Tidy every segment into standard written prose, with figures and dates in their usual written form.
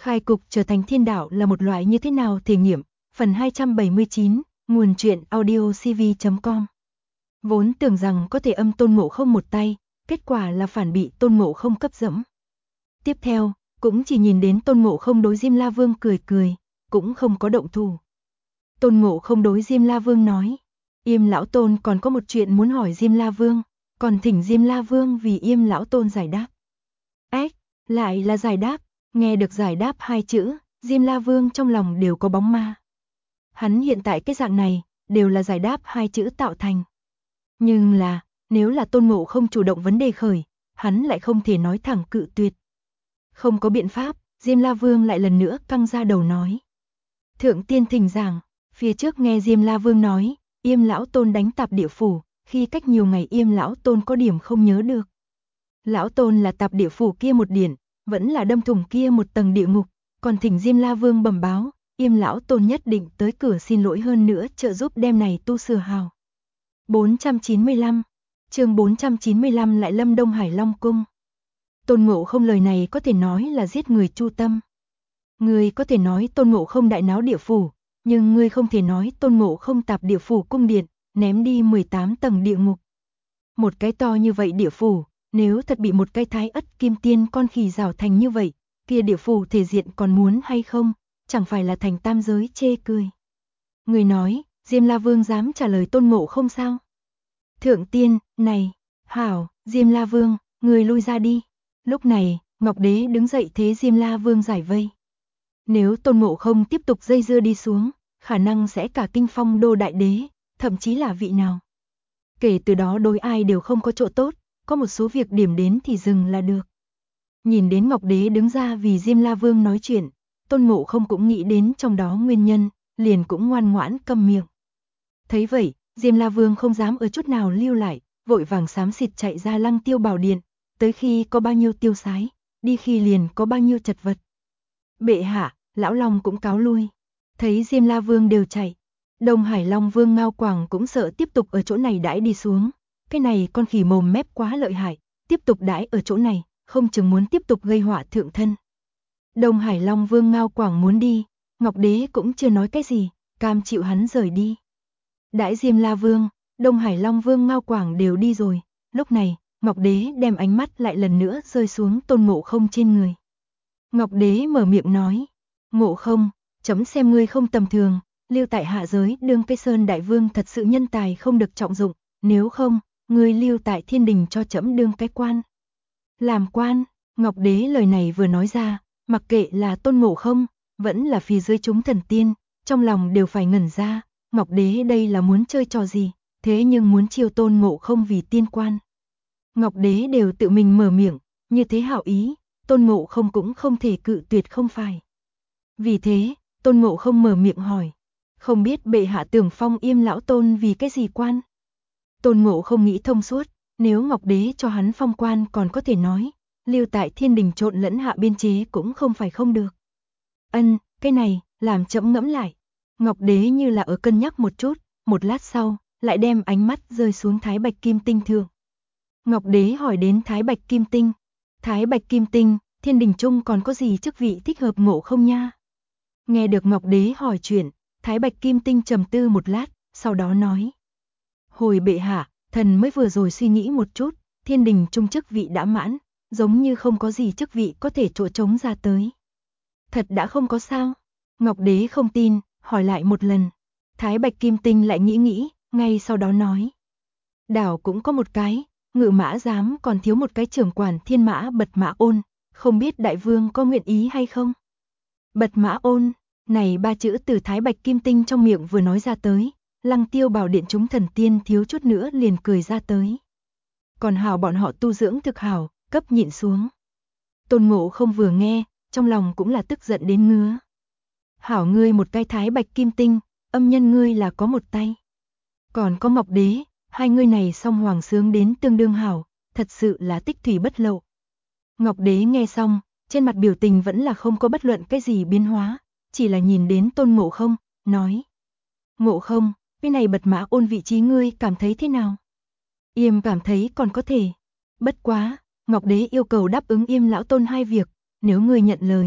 Khai cục trở thành thiên đạo là một loại như thế nào thể nghiệm, phần 279, nguồn truyện audiocv.com. Vốn tưởng rằng có thể âm Tôn Ngộ Không một tay, kết quả là phản bị Tôn Ngộ Không cấp dẫm. Tiếp theo, cũng chỉ nhìn đến Tôn Ngộ Không đối Diêm La Vương cười cười, cũng không có động thủ. Tôn Ngộ Không đối Diêm La Vương nói, Yêm Lão Tôn còn có một chuyện muốn hỏi Diêm La Vương, còn thỉnh Diêm La Vương vì Yêm Lão Tôn giải đáp. Ếch, lại là giải đáp, nghe được giải đáp hai chữ, Diêm La Vương trong lòng đều có bóng ma. Hắn hiện tại cái dạng này, đều là giải đáp hai chữ tạo thành. Nhưng là, nếu là Tôn Ngộ Không chủ động vấn đề khởi, hắn lại không thể nói thẳng cự tuyệt. Không có biện pháp, Diêm La Vương lại lần nữa căng ra đầu nói. Thượng tiên thỉnh giảng, phía trước nghe Diêm La Vương nói, Yêm Lão Tôn đánh Tạp Địa Phủ, khi cách nhiều ngày Yêm Lão Tôn có điểm không nhớ được. Lão Tôn là Tạp Địa Phủ kia một điển, vẫn là đâm thủng kia một tầng địa ngục, còn thỉnh Diêm La Vương bẩm báo, Yêm Lão Tôn nhất định tới cửa xin lỗi hơn nữa trợ giúp đem này tu sửa hào. 495, chương 495 lại lâm Đông Hải Long Cung. Tôn Ngộ Không lời này có thể nói là giết người chu tâm. Ngươi có thể nói Tôn Ngộ Không đại náo địa phủ, nhưng ngươi không thể nói Tôn Ngộ Không tạp địa phủ cung điện, ném đi 18 tầng địa ngục. Một cái to như vậy địa phủ, nếu thật bị một cái Thái Ất Kim Tiên con khỉ rào thành như vậy, kia địa phủ thể diện còn muốn hay không, chẳng phải là thành tam giới chê cười. Người nói, Diêm La Vương dám trả lời Tôn Ngộ Không sao? Thượng tiên, này, hảo, Diêm La Vương, người lui ra đi. Lúc này, Ngọc Đế đứng dậy thế Diêm La Vương giải vây. Nếu Tôn Ngộ Không tiếp tục dây dưa đi xuống, khả năng sẽ cả kinh phong đô đại đế, thậm chí là vị nào. Kể từ đó đối ai đều không có chỗ tốt, có một số việc điểm đến thì dừng là được. Nhìn đến Ngọc Đế đứng ra vì Diêm La Vương nói chuyện, Tôn Ngộ Không cũng nghĩ đến trong đó nguyên nhân, liền cũng ngoan ngoãn câm miệng. Thấy vậy, Diêm La Vương không dám ở chút nào lưu lại, vội vàng xám xịt chạy ra Lăng Tiêu Bảo Điện, tới khi có bao nhiêu tiêu sái, đi khi liền có bao nhiêu chật vật. Bệ hạ, Lão Long cũng cáo lui. Thấy Diêm La Vương đều chạy, Đông Hải Long Vương Ngao Quảng cũng sợ tiếp tục ở chỗ này đãi đi xuống. Cái này con khỉ mồm mép quá lợi hại, tiếp tục đãi ở chỗ này, không chừng muốn tiếp tục gây họa thượng thân. Đông Hải Long Vương Ngao Quảng muốn đi, Ngọc Đế cũng chưa nói cái gì, cam chịu hắn rời đi. Đãi Diêm La Vương, Đông Hải Long Vương Ngao Quảng đều đi rồi, lúc này, Ngọc Đế đem ánh mắt lại lần nữa rơi xuống Tôn Ngộ Không trên người. Ngọc Đế mở miệng nói, Ngộ Không, chấm xem ngươi không tầm thường, lưu tại hạ giới đương cây sơn đại vương thật sự nhân tài không được trọng dụng, nếu không, ngươi lưu tại thiên đình cho chấm đương cái quan. Làm quan, Ngọc Đế lời này vừa nói ra, mặc kệ là Tôn Ngộ Không, vẫn là phía dưới chúng thần tiên, trong lòng đều phải ngẩn ra, Ngọc Đế đây là muốn chơi trò gì, thế nhưng muốn chiêu Tôn Ngộ Không vì tiên quan. Ngọc Đế đều tự mình mở miệng, như thế hảo ý, Tôn Ngộ Không cũng không thể cự tuyệt không phải. Vì thế, Tôn Ngộ Không mở miệng hỏi, không biết bệ hạ tưởng phong Yêm Lão Tôn vì cái gì quan? Tôn Ngộ Không nghĩ thông suốt, nếu Ngọc Đế cho hắn phong quan còn có thể nói, lưu tại thiên đình trộn lẫn hạ biên chế cũng không phải không được. Cái này, làm chậm ngẫm lại. Ngọc Đế như là ở cân nhắc một chút, một lát sau, lại đem ánh mắt rơi xuống Thái Bạch Kim Tinh thượng. Ngọc Đế hỏi đến Thái Bạch Kim Tinh. Thái Bạch Kim Tinh, thiên đình chung còn có gì chức vị thích hợp Ngộ Không nha? Nghe được Ngọc Đế hỏi chuyện, Thái Bạch Kim Tinh trầm tư một lát, sau đó nói. Hồi bệ hạ, thần mới vừa rồi suy nghĩ một chút, thiên đình chung chức vị đã mãn, giống như không có gì chức vị có thể chỗ trống ra tới. Thật đã không có sao? Ngọc Đế không tin, hỏi lại một lần. Thái Bạch Kim Tinh lại nghĩ, ngay sau đó nói. Đảo cũng có một cái, Ngự Mã Giám còn thiếu một cái trưởng quản Thiên Mã Bật Mã Ôn, không biết đại vương có nguyện ý hay không? Bật Mã Ôn, này ba chữ từ Thái Bạch Kim Tinh trong miệng vừa nói ra tới, Lăng Tiêu Bảo Điện chúng thần tiên thiếu chút nữa liền cười ra tới. Còn hảo bọn họ tu dưỡng thực hảo, cấp nhịn xuống. Tôn Ngộ Không vừa nghe, trong lòng cũng là tức giận đến ngứa. Hảo ngươi một cái Thái Bạch Kim Tinh, âm nhân ngươi là có một tay. Còn có Ngọc Đế, hai ngươi này song hoàng sướng đến tương đương hảo, thật sự là tích thủy bất lậu. Ngọc Đế nghe xong, trên mặt biểu tình vẫn là không có bất luận cái gì biến hóa, chỉ là nhìn đến Tôn Ngộ Không, nói. Ngộ Không, cái này Bật Mã Ôn vị trí ngươi cảm thấy thế nào? Yêm cảm thấy còn có thể. Bất quá, Ngọc Đế yêu cầu đáp ứng Yêm Lão Tôn hai việc, nếu ngươi nhận lời,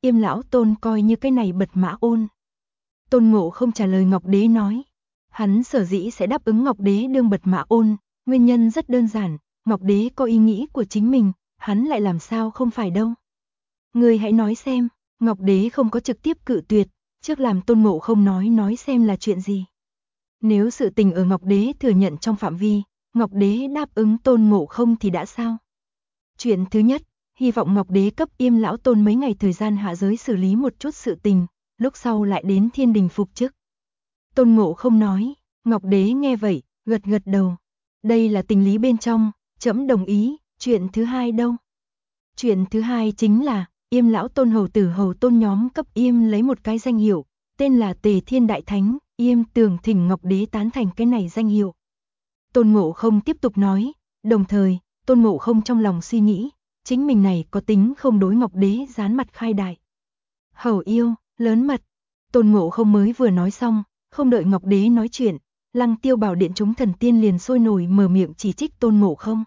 Yêm lão tôn coi như cái này bật Mã Ôn. Tôn Ngộ không trả lời Ngọc Đế nói, hắn sở dĩ sẽ đáp ứng Ngọc Đế đương bật Mã Ôn, nguyên nhân rất đơn giản, Ngọc Đế có ý nghĩ của chính mình, hắn lại làm sao không phải đâu. Ngươi hãy nói xem, Ngọc Đế không có trực tiếp cự tuyệt, trước làm Tôn Ngộ không nói xem là chuyện gì. Nếu sự tình ở Ngọc Đế thừa nhận trong phạm vi, Ngọc Đế đáp ứng Tôn Ngộ không thì đã sao? Chuyện thứ nhất, hy vọng Ngọc Đế cấp Yêm lão tôn mấy ngày thời gian hạ giới xử lý một chút sự tình, lúc sau lại đến thiên đình phục chức. Tôn Ngộ không nói, Ngọc Đế nghe vậy, gật gật đầu. Đây là tình lý bên trong, trẫm đồng ý. Chuyện thứ hai đâu? Chuyện thứ hai chính là, Yêm lão tôn hầu tử hầu tôn nhóm cấp Yêm lấy một cái danh hiệu, tên là Tề Thiên Đại Thánh, Yêm tưởng thỉnh Ngọc Đế tán thành cái này danh hiệu. Tôn Ngộ không tiếp tục nói, đồng thời, Tôn Ngộ không trong lòng suy nghĩ, chính mình này có tính không đối Ngọc Đế dán mặt khai đại. Hầu yêu, lớn mật. Tôn Ngộ không mới vừa nói xong, không đợi Ngọc Đế nói chuyện, Lăng Tiêu Bảo Điện chúng thần tiên liền sôi nổi mở miệng chỉ trích Tôn Ngộ không.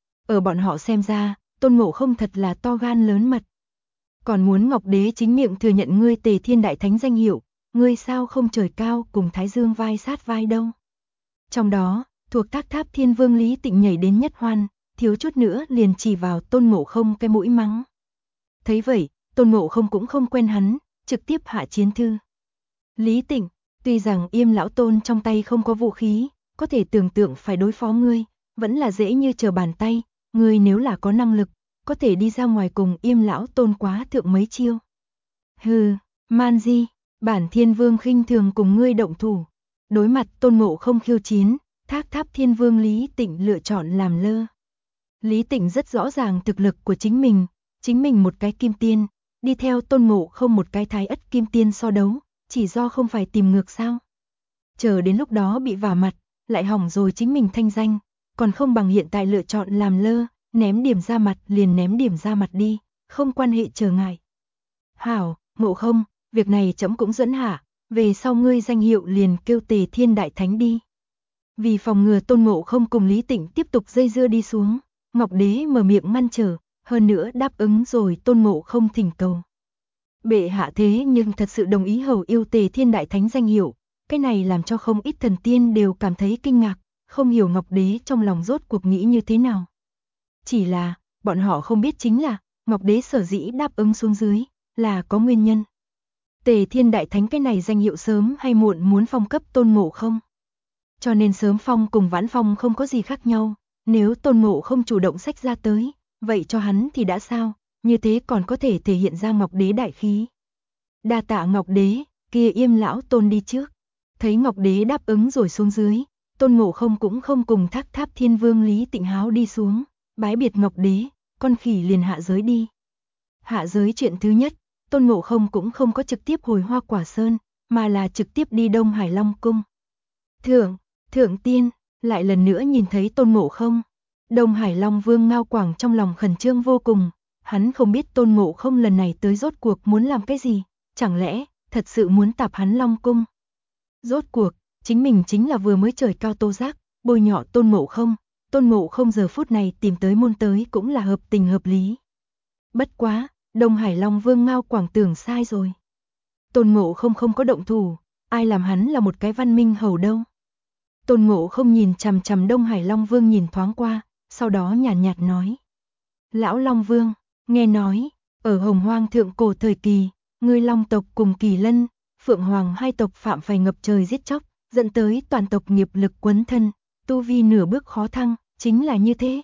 Ở bọn họ xem ra, Tôn Ngộ không thật là to gan lớn mật. Còn muốn Ngọc Đế chính miệng thừa nhận ngươi Tề Thiên Đại Thánh danh hiệu, ngươi sao không trời cao cùng Thái Dương vai sát vai đâu. Trong đó, thuộc Thác Tháp Thiên Vương Lý Tịnh nhảy đến nhất hoan, thiếu chút nữa liền chỉ vào Tôn Ngộ không cái mũi mắng. Thấy vậy, Tôn Ngộ không cũng không quen hắn, trực tiếp hạ chiến thư. Lý Tịnh, tuy rằng Yêm lão tôn trong tay không có vũ khí, có thể tưởng tượng phải đối phó ngươi, vẫn là dễ như trở bàn tay, ngươi nếu là có năng lực, có thể đi ra ngoài cùng Yêm lão tôn quá thượng mấy chiêu. Hừ, man di, bản Thiên Vương khinh thường cùng ngươi động thủ. Đối mặt Tôn Ngộ không khiêu chiến, Thác Tháp Thiên Vương Lý Tịnh lựa chọn làm lơ. Lý Tịnh rất rõ ràng thực lực của chính mình một cái kim tiên, đi theo Tôn Ngộ không một cái Thái Ất kim tiên so đấu, chỉ do không phải tìm ngược sao. Chờ đến lúc đó bị vả mặt, lại hỏng rồi chính mình thanh danh, còn không bằng hiện tại lựa chọn làm lơ, ném điểm ra mặt liền ném điểm ra mặt đi, không quan hệ trở ngại. Hảo, Ngộ không, việc này trẫm cũng dẫn hạ, về sau ngươi danh hiệu liền kêu Tề Thiên Đại Thánh đi. Vì phòng ngừa Tôn Ngộ không cùng Lý Tịnh tiếp tục dây dưa đi xuống, Ngọc Đế mở miệng ngăn trở, hơn nữa đáp ứng rồi Tôn Ngộ không thỉnh cầu. Bệ hạ thế nhưng thật sự đồng ý hầu yêu Tề Thiên Đại Thánh danh hiệu, cái này làm cho không ít thần tiên đều cảm thấy kinh ngạc, không hiểu Ngọc Đế trong lòng rốt cuộc nghĩ như thế nào. Chỉ là, bọn họ không biết chính là, Ngọc Đế sở dĩ đáp ứng xuống dưới, là có nguyên nhân. Tề Thiên Đại Thánh cái này danh hiệu sớm hay muộn muốn phong cấp Tôn Ngộ không. Cho nên sớm phong cùng vãn phong không có gì khác nhau, nếu Tôn Ngộ không chủ động xách ra tới, vậy cho hắn thì đã sao, như thế còn có thể thể hiện ra Ngọc Đế đại khí. Đa tạ Ngọc Đế, kia Yêm lão tôn đi trước. Thấy Ngọc Đế đáp ứng rồi xuống dưới, Tôn Ngộ không cũng không cùng Thác Tháp Thiên Vương Lý Tịnh Háo đi xuống, bái biệt Ngọc Đế, con khỉ liền hạ giới đi. Hạ giới chuyện thứ nhất, Tôn Ngộ không cũng không có trực tiếp hồi Hoa Quả Sơn, mà là trực tiếp đi Đông Hải Long Cung. Thượng tiên, lại lần nữa nhìn thấy Tôn Ngộ không. Đông Hải Long Vương Ngao Quảng trong lòng khẩn trương vô cùng, hắn không biết Tôn Ngộ không lần này tới rốt cuộc muốn làm cái gì, chẳng lẽ thật sự muốn tạp hắn Long Cung. Rốt cuộc, chính mình chính là vừa mới trời cao Tô Giác, bôi nhọ Tôn Ngộ không giờ phút này tìm tới môn tới cũng là hợp tình hợp lý. Bất quá, Đông Hải Long Vương Ngao Quảng tưởng sai rồi. Tôn Ngộ không có động thủ, ai làm hắn là một cái văn minh hầu đâu. Tôn Ngộ không nhìn chằm chằm Đông Hải Long Vương nhìn thoáng qua, sau đó nhàn nhạt nói. Lão Long Vương, nghe nói, ở Hồng Hoang thượng cổ thời kỳ, ngươi Long tộc cùng Kỳ Lân, Phượng Hoàng hai tộc phạm phải ngập trời giết chóc, dẫn tới toàn tộc nghiệp lực quấn thân, tu vi nửa bước khó thăng, chính là như thế.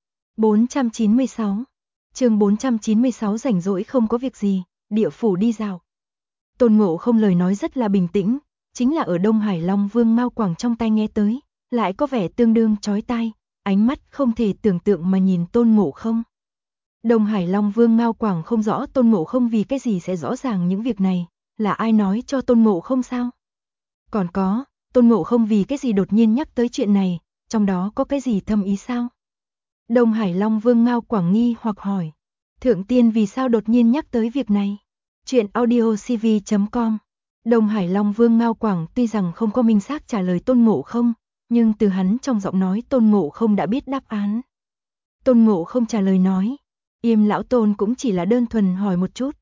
496 chương 496 rảnh rỗi không có việc gì, địa phủ đi dạo. Tôn Ngộ không lời nói rất là bình tĩnh, chính là ở Đông Hải Long Vương Ngao Quảng trong tai nghe tới, lại có vẻ tương đương chói tai, ánh mắt không thể tưởng tượng mà nhìn Tôn Ngộ không. Đông Hải Long Vương Ngao Quảng không rõ Tôn Ngộ không vì cái gì sẽ rõ ràng những việc này, là ai nói cho Tôn Ngộ không sao? Còn có, Tôn Ngộ không vì cái gì đột nhiên nhắc tới chuyện này, trong đó có cái gì thâm ý sao? Đông Hải Long Vương Ngao Quảng nghi hoặc hỏi, Thượng tiên vì sao đột nhiên nhắc tới việc này? Chuyện audiocv.com. Đông Hải Long Vương Ngao Quảng tuy rằng không có minh xác trả lời Tôn Ngộ không, nhưng từ hắn trong giọng nói Tôn Ngộ không đã biết đáp án. Tôn Ngộ không trả lời nói, Yêm lão tôn cũng chỉ là đơn thuần hỏi một chút.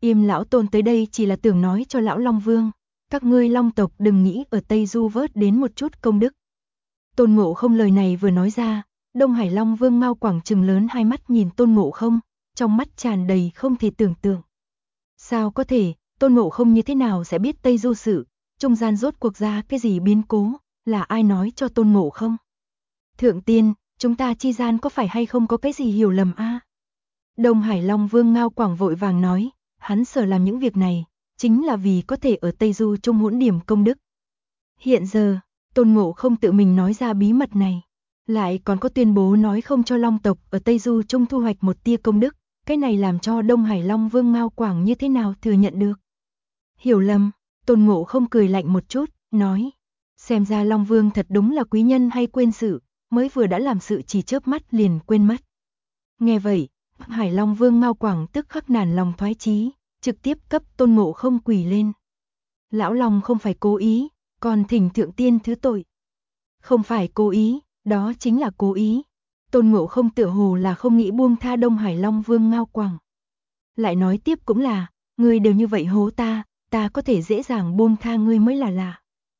Im lão Tôn tới đây chỉ là tưởng nói cho lão Long Vương, các ngươi Long tộc đừng nghĩ ở Tây Du vớt đến một chút công đức. Tôn Ngộ Không lời này vừa nói ra, Đông Hải Long Vương Ngao Quảng trừng lớn hai mắt nhìn Tôn Ngộ Không, trong mắt tràn đầy không thể tưởng tượng. Sao có thể, Tôn Ngộ Không như thế nào sẽ biết Tây Du sự, trung gian rốt cuộc ra cái gì biến cố, là ai nói cho Tôn Ngộ Không? Thượng tiên, chúng ta chi gian có phải hay không có cái gì hiểu lầm a? Đông Hải Long Vương Ngao Quảng vội vàng nói, hắn sở làm những việc này, chính là vì có thể ở Tây Du trung hỗn điểm công đức. Hiện giờ, Tôn Ngộ Không tự mình nói ra bí mật này, lại còn có tuyên bố nói không cho Long tộc ở Tây Du trung thu hoạch một tia công đức, cái này làm cho Đông Hải Long Vương Ngao Quảng như thế nào thừa nhận được? Hiểu lầm, Tôn Ngộ Không cười lạnh một chút, nói, xem ra Long Vương thật đúng là quý nhân hay quên sự, mới vừa đã làm sự chỉ chớp mắt liền quên mất. Nghe vậy, Hải Long Vương Ngao Quảng tức khắc nản lòng thoái chí, trực tiếp cấp Tôn Ngộ Không quỳ lên. Lão Long không phải cố ý, còn thỉnh thượng tiên thứ tội. Không phải cố ý, đó chính là cố ý. Tôn Ngộ Không tựa hồ là không nghĩ buông tha Đông Hải Long Vương Ngao Quảng. Lại nói tiếp cũng là, ngươi đều như vậy hố ta có thể dễ dàng buông tha ngươi mới là lạ.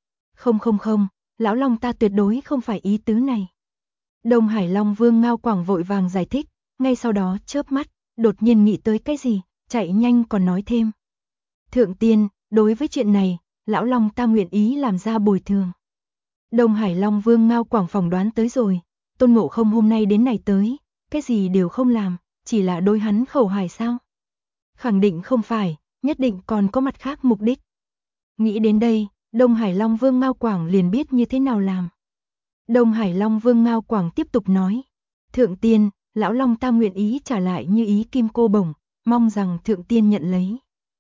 Không, lão Long ta tuyệt đối không phải ý tứ này. Đông Hải Long Vương Ngao Quảng vội vàng giải thích, ngay sau đó chớp mắt, đột nhiên nghĩ tới cái gì, chạy nhanh còn nói thêm. Thượng tiên, đối với chuyện này, lão Long ta nguyện ý làm ra bồi thường. Đông Hải Long Vương Ngao Quảng phỏng đoán tới rồi, Tôn Ngộ Không hôm nay đến này tới, cái gì đều không làm, chỉ là đối hắn khẩu hài sao? Khẳng định không phải, nhất định còn có mặt khác mục đích. Nghĩ đến đây, Đông Hải Long Vương Ngao Quảng liền biết như thế nào làm. Đông Hải Long Vương Ngao Quảng tiếp tục nói, thượng tiên, lão Long ta nguyện ý trả lại như ý kim cô bổng, mong rằng thượng tiên nhận lấy.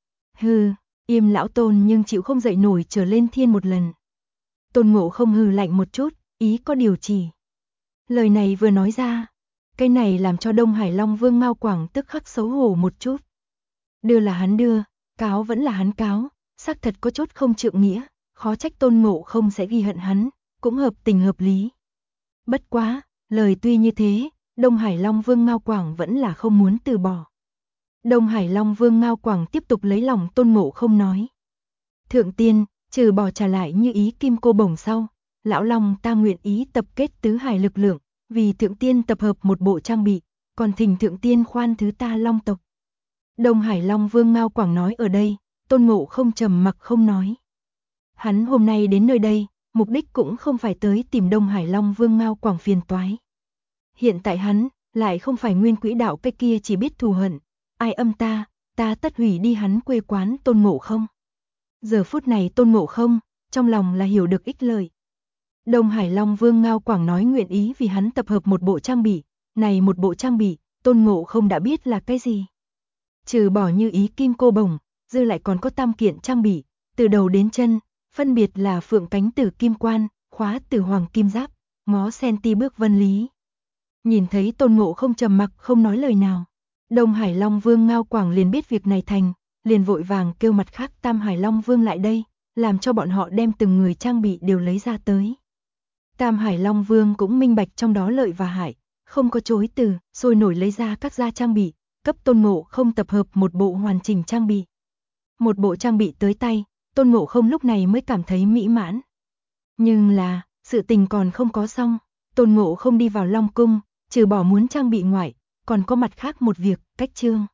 Hừ, Im lão Tôn nhưng chịu không dậy nổi trở lên thiên một lần. Tôn Ngộ Không hừ lạnh một chút, ý có điều chỉ. Lời này vừa nói ra, cái này làm cho Đông Hải Long Vương Ngao Quảng tức khắc xấu hổ một chút. Đưa là hắn đưa, cáo vẫn là hắn cáo, xác thật có chút không trượng nghĩa, khó trách Tôn Ngộ Không sẽ ghi hận hắn, cũng hợp tình hợp lý. Bất quá, lời tuy như thế, Đông Hải Long Vương Ngao Quảng vẫn là không muốn từ bỏ. Đông Hải Long Vương Ngao Quảng tiếp tục lấy lòng Tôn Ngộ Không nói. Thượng tiên, trừ bỏ trả lại như ý kim cô bổng sau, lão Long ta nguyện ý tập kết tứ hải lực lượng, vì thượng tiên tập hợp một bộ trang bị, còn thỉnh thượng tiên khoan thứ ta Long tộc. Đông Hải Long Vương Ngao Quảng nói ở đây, Tôn Ngộ Không trầm mặc không nói. Hắn hôm nay đến nơi đây, mục đích cũng không phải tới tìm Đông Hải Long Vương Ngao Quảng phiền toái. Hiện tại hắn, lại không phải nguyên quỹ đạo cái kia chỉ biết thù hận, ai âm ta tất hủy đi hắn quê quán Tôn Ngộ Không. Giờ phút này Tôn Ngộ Không, trong lòng là hiểu được ích lợi. Đông Hải Long Vương Ngao Quảng nói nguyện ý vì hắn tập hợp một bộ trang bị, này một bộ trang bị, Tôn Ngộ Không đã biết là cái gì. Trừ bỏ như ý kim cô bổng, dư lại còn có tam kiện trang bị, từ đầu đến chân, phân biệt là phượng cánh tử kim quan, khóa tử hoàng kim giáp, ngó sen ti bước vân lý. Nhìn thấy Tôn Ngộ Không trầm mặc không nói lời nào, Đông Hải Long Vương Ngao Quảng liền biết việc này thành, liền vội vàng kêu mặt khác Tam Hải Long Vương lại đây, làm cho bọn họ đem từng người trang bị đều lấy ra tới. Tam Hải Long Vương cũng minh bạch trong đó lợi và hại, không có chối từ, sôi nổi lấy ra các gia trang bị, cấp Tôn Ngộ Không tập hợp một bộ hoàn chỉnh trang bị. Một bộ trang bị tới tay, Tôn Ngộ Không lúc này mới cảm thấy mỹ mãn. Nhưng là, sự tình còn không có xong, Tôn Ngộ Không đi vào Long Cung, trừ bỏ muốn trang bị ngoại, còn có mặt khác một việc, cách trương.